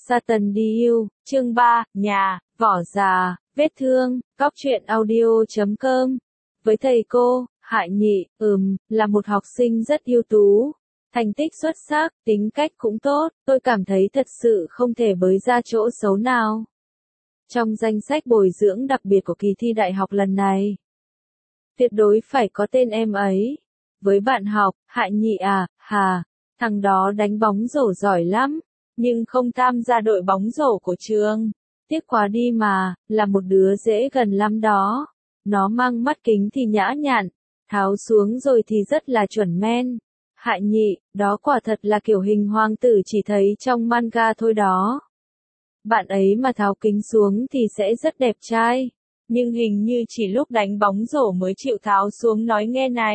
Satan đi yêu, chương 3, nhà, vỏ già, vết thương, góc truyện audio.com. Với thầy cô, Hại Nhị, là một học sinh rất ưu tú. Thành tích xuất sắc, tính cách cũng tốt, tôi cảm thấy thật sự không thể bới ra chỗ xấu nào. Trong danh sách bồi dưỡng đặc biệt của kỳ thi đại học lần này, tuyệt đối phải có tên em ấy. Với bạn học, Hại Nhị à, thằng đó đánh bóng rổ giỏi lắm, nhưng không tham gia đội bóng rổ của trường. Tiếc quá đi mà, là một đứa dễ gần lắm đó. Nó mang mắt kính thì nhã nhặn, tháo xuống rồi thì rất là chuẩn men. Hại Nhị, đó quả thật là kiểu hình hoàng tử chỉ thấy trong manga thôi đó. Bạn ấy mà tháo kính xuống thì sẽ rất đẹp trai. Nhưng hình như chỉ lúc đánh bóng rổ mới chịu tháo xuống. Nói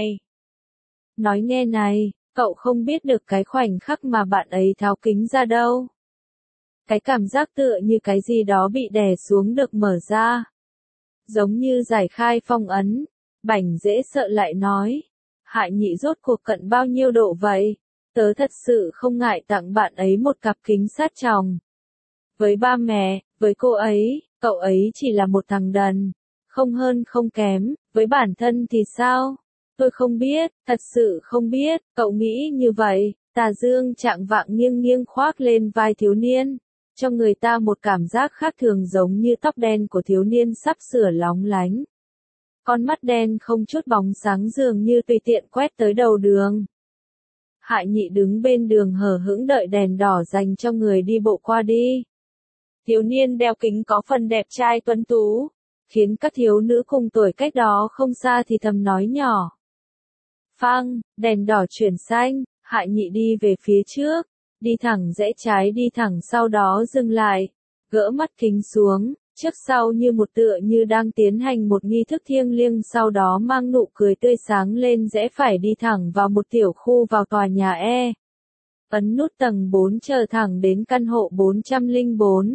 nghe này, cậu không biết được cái khoảnh khắc mà bạn ấy tháo kính ra đâu. Cái cảm giác tựa như cái gì đó bị đè xuống được mở ra. Giống như giải khai phong ấn. Bảnh dễ sợ lại nói. Hại Nhị rốt cuộc cận bao nhiêu độ vậy? Tớ thật sự không ngại tặng bạn ấy một cặp kính sát tròng. Với ba mẹ, với cô ấy, cậu ấy chỉ là một thằng đần. Không hơn không kém, với bản thân thì sao? Tôi không biết, thật sự không biết, cậu nghĩ như vậy. Tà dương trạng vạng nghiêng nghiêng khoác lên vai thiếu niên, cho người ta một cảm giác khác thường giống như tóc đen của thiếu niên sắp sửa lóng lánh. Con mắt đen không chút bóng sáng dường như tùy tiện quét tới đầu đường. Hại Nhị đứng bên đường hờ hững đợi đèn đỏ dành cho người đi bộ qua đi. Thiếu niên đeo kính có phần đẹp trai tuấn tú, khiến các thiếu nữ cùng tuổi cách đó không xa thì thầm nói nhỏ. Phang, đèn đỏ chuyển xanh, Hại Nhị đi về phía trước, đi thẳng rẽ trái đi thẳng sau đó dừng lại, gỡ mắt kính xuống, trước sau như một tựa như đang tiến hành một nghi thức thiêng liêng sau đó mang nụ cười tươi sáng lên rẽ phải đi thẳng vào một tiểu khu vào tòa nhà E. Ấn nút tầng 4 chờ thẳng đến căn hộ 404.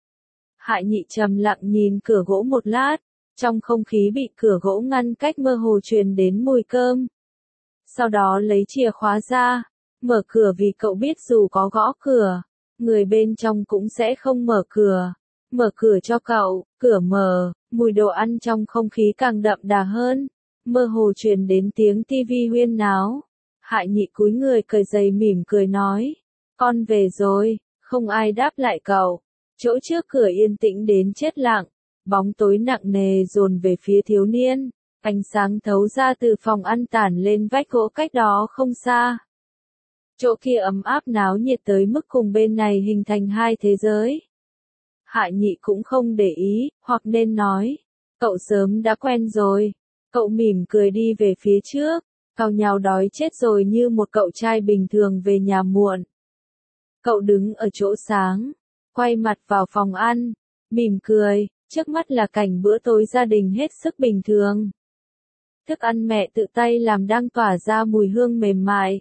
Hại Nhị trầm lặng nhìn cửa gỗ một lát, trong không khí bị cửa gỗ ngăn cách mơ hồ truyền đến mùi cơm. Sau đó lấy chìa khóa ra, mở cửa vì cậu biết dù có gõ cửa, người bên trong cũng sẽ không mở cửa. Mở cửa cho cậu, cửa mở, mùi đồ ăn trong không khí càng đậm đà hơn, mơ hồ truyền đến tiếng tivi huyên náo. Hại Nhị cúi người cởi giày mỉm cười nói, con về rồi, không ai đáp lại cậu. Chỗ trước cửa yên tĩnh đến chết lặng, bóng tối nặng nề dồn về phía thiếu niên, ánh sáng thấu ra từ phòng ăn tản lên vách gỗ cách đó không xa. Chỗ kia ấm áp náo nhiệt tới mức cùng bên này hình thành hai thế giới. Hại Nhị cũng không để ý, hoặc nên nói, cậu sớm đã quen rồi. Cậu mỉm cười đi về phía trước, cậu nhào đói chết rồi như một cậu trai bình thường về nhà muộn. Cậu đứng ở chỗ sáng, quay mặt vào phòng ăn, mỉm cười, trước mắt là cảnh bữa tối gia đình hết sức bình thường. Thức ăn mẹ tự tay làm đang tỏa ra mùi hương mềm mại.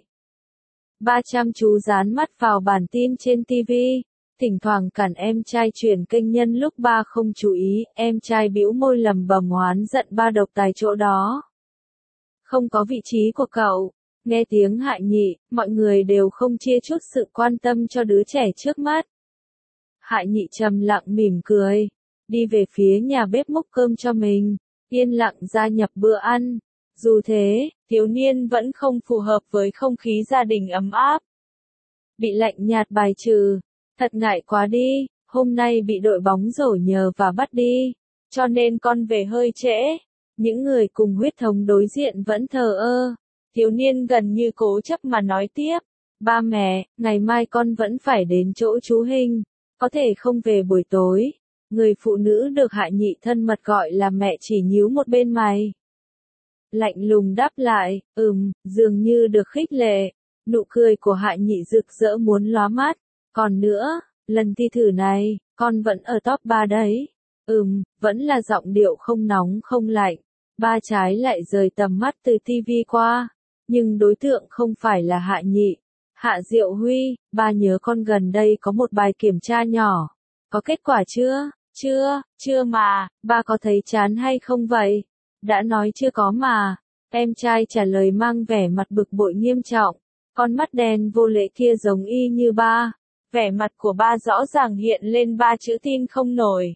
Ba chăm chú dán mắt vào bản tin trên TV. Thỉnh thoảng cản em trai chuyển kênh nhân lúc ba không chú ý, em trai bĩu môi lầm bầm oán giận ba độc tài chỗ đó. Không có vị trí của cậu. Nghe tiếng Hại Nhị, mọi người đều không chia chút sự quan tâm cho đứa trẻ trước mắt. Hại Nhị trầm lặng mỉm cười, đi về phía nhà bếp múc cơm cho mình, yên lặng gia nhập bữa ăn. Dù thế, thiếu niên vẫn không phù hợp với không khí gia đình ấm áp. Bị lạnh nhạt bài trừ. Thật ngại quá đi, hôm nay bị đội bóng rổ nhờ và bắt đi, cho nên con về hơi trễ. Những người cùng huyết thống đối diện vẫn thờ ơ. Thiếu niên gần như cố chấp mà nói tiếp. Ba mẹ, ngày mai con vẫn phải đến chỗ chú Hình, có thể không về buổi tối. Người phụ nữ được Hại Nhị thân mật gọi là mẹ chỉ nhíu một bên mày. Lạnh lùng đáp lại, dường như được khích lệ. Nụ cười của Hại Nhị rực rỡ muốn lóa mắt. Còn nữa, lần thi thử này, con vẫn ở top 3 đấy. Vẫn là giọng điệu không nóng không lạnh. Ba trái lại rời tầm mắt từ TV qua. Nhưng đối tượng không phải là Hại Nhị. Hạ Diệu Huy, ba nhớ con gần đây có một bài kiểm tra nhỏ. Có kết quả chưa? Chưa mà, ba có thấy chán hay không vậy? Đã nói chưa có mà. Em trai trả lời mang vẻ mặt bực bội nghiêm trọng. Con mắt đen vô lễ kia giống y như ba. Vẻ mặt của ba rõ ràng hiện lên ba chữ tin không nổi.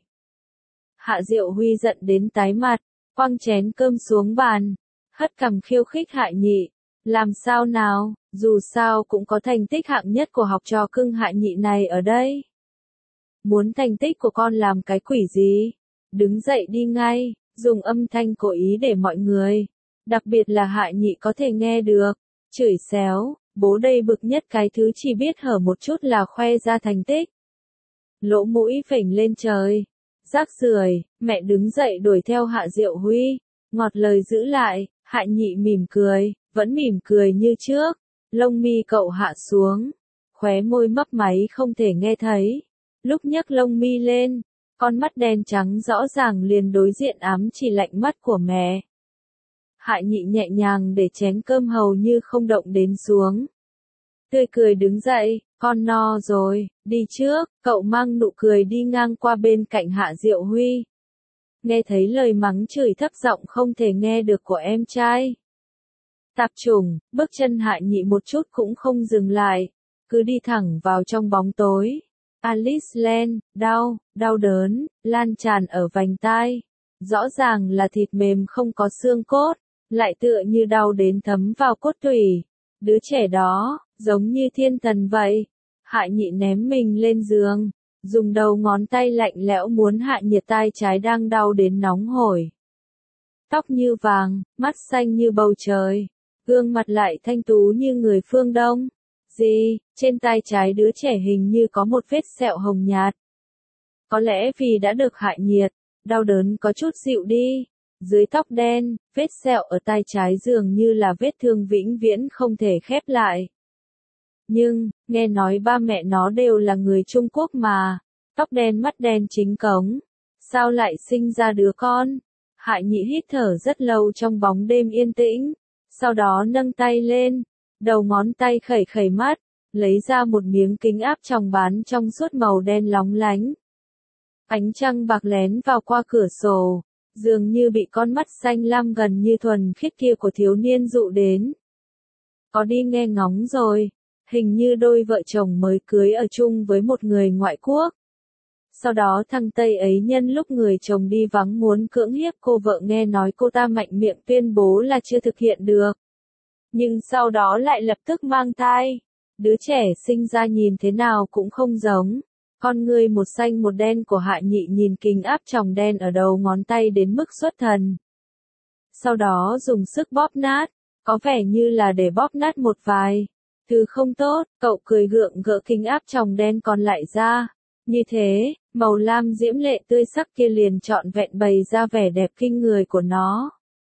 Hạ Diệu Huy giận đến tái mặt, quăng chén cơm xuống bàn, hất cằm khiêu khích Hạ Nhị. Làm sao nào, dù sao cũng có thành tích hạng nhất của học trò cưng Hạ Nhị này ở đây. Muốn thành tích của con làm cái quỷ gì? Đứng dậy đi ngay, dùng âm thanh cố ý để mọi người, đặc biệt là Hạ Nhị có thể nghe được, chửi xéo, bố đây bực nhất cái thứ chỉ biết hở một chút là khoe ra thành tích. Lỗ mũi phình lên trời, rác rưởi, mẹ đứng dậy đuổi theo Hạ Diệu Huy, ngọt lời giữ lại, Hạ Nhị mỉm cười, vẫn mỉm cười như trước, lông mi cậu hạ xuống, khóe môi mấp máy không thể nghe thấy, lúc nhấc lông mi lên, con mắt đen trắng rõ ràng liền đối diện ám chỉ lạnh mắt của mẹ. Hạ Nhị nhẹ nhàng để chén cơm hầu như không động đến xuống. Tươi cười đứng dậy, con no rồi, đi trước, cậu mang nụ cười đi ngang qua bên cạnh Hạ Diệu Huy. Nghe thấy lời mắng chửi thấp giọng không thể nghe được của em trai. Tạp chủng, bước chân Hạ Nhị một chút cũng không dừng lại, cứ đi thẳng vào trong bóng tối. Alice Len, đau đớn, lan tràn ở vành tai. Rõ ràng là thịt mềm không có xương cốt, lại tựa như đau đến thấm vào cốt tủy. Đứa trẻ đó, giống như thiên thần vậy. Hạ Nhị ném mình lên giường, dùng đầu ngón tay lạnh lẽo muốn hạ nhiệt tai trái đang đau đến nóng hổi. Tóc như vàng, mắt xanh như bầu trời, gương mặt lại thanh tú như người phương Đông. Gì, trên tai trái đứa trẻ hình như có một vết sẹo hồng nhạt. Có lẽ vì đã được hạ nhiệt, đau đớn có chút dịu đi. Dưới tóc đen, vết sẹo ở tai trái dường như là vết thương vĩnh viễn không thể khép lại. Nhưng, nghe nói ba mẹ nó đều là người Trung Quốc mà, tóc đen mắt đen chính cống. Sao lại sinh ra đứa con? Hạ Nhị hít thở rất lâu trong bóng đêm yên tĩnh, sau đó nâng tay lên, đầu ngón tay khẩy khẩy mắt, lấy ra một miếng kính áp tròng bán trong suốt màu đen lóng lánh. Ánh trăng bạc lén vào qua cửa sổ, dường như bị con mắt xanh lam gần như thuần khiết kia của thiếu niên dụ đến. Có đi nghe ngóng rồi, hình như đôi vợ chồng mới cưới ở chung với một người ngoại quốc. Sau đó thằng Tây ấy nhân lúc người chồng đi vắng muốn cưỡng hiếp cô vợ nghe nói cô ta mạnh miệng tuyên bố là chưa thực hiện được. Nhưng sau đó lại lập tức mang thai. Đứa trẻ sinh ra nhìn thế nào cũng không giống. Con người một xanh một đen của Hạ Nhị nhìn kính áp tròng đen ở đầu ngón tay đến mức xuất thần. Sau đó dùng sức bóp nát, có vẻ như là để bóp nát một vài thứ không tốt, cậu cười gượng gỡ kính áp tròng đen còn lại ra. Như thế, màu lam diễm lệ tươi sắc kia liền trọn vẹn bày ra vẻ đẹp kinh người của nó.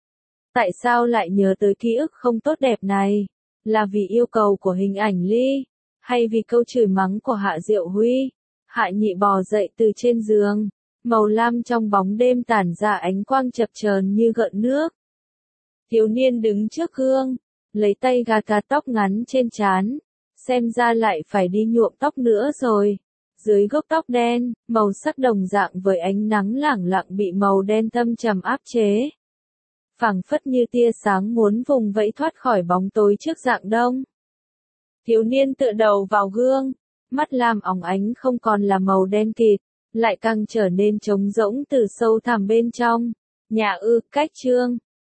Tại sao lại nhớ tới ký ức không tốt đẹp này? Là vì yêu cầu của hình ảnh Ly? Hay vì câu chửi mắng của Hạ Diệu Huy? Hạ Nhị bò dậy từ trên giường, màu lam trong bóng đêm tản ra ánh quang chập chờn như gợn nước. Thiếu niên đứng trước gương, lấy tay gạt gạt tóc ngắn trên trán, xem ra lại phải đi nhuộm tóc nữa rồi. Dưới gốc tóc đen, màu sắc đồng dạng với ánh nắng lẳng lặng bị màu đen thâm trầm áp chế. Phảng phất như tia sáng muốn vùng vẫy thoát khỏi bóng tối trước rạng đông. Thiếu niên tựa đầu vào gương, mắt lam óng ánh không còn là màu đen kịt, lại càng trở nên trống rỗng từ sâu thẳm bên trong. Nhà ư, cách chương.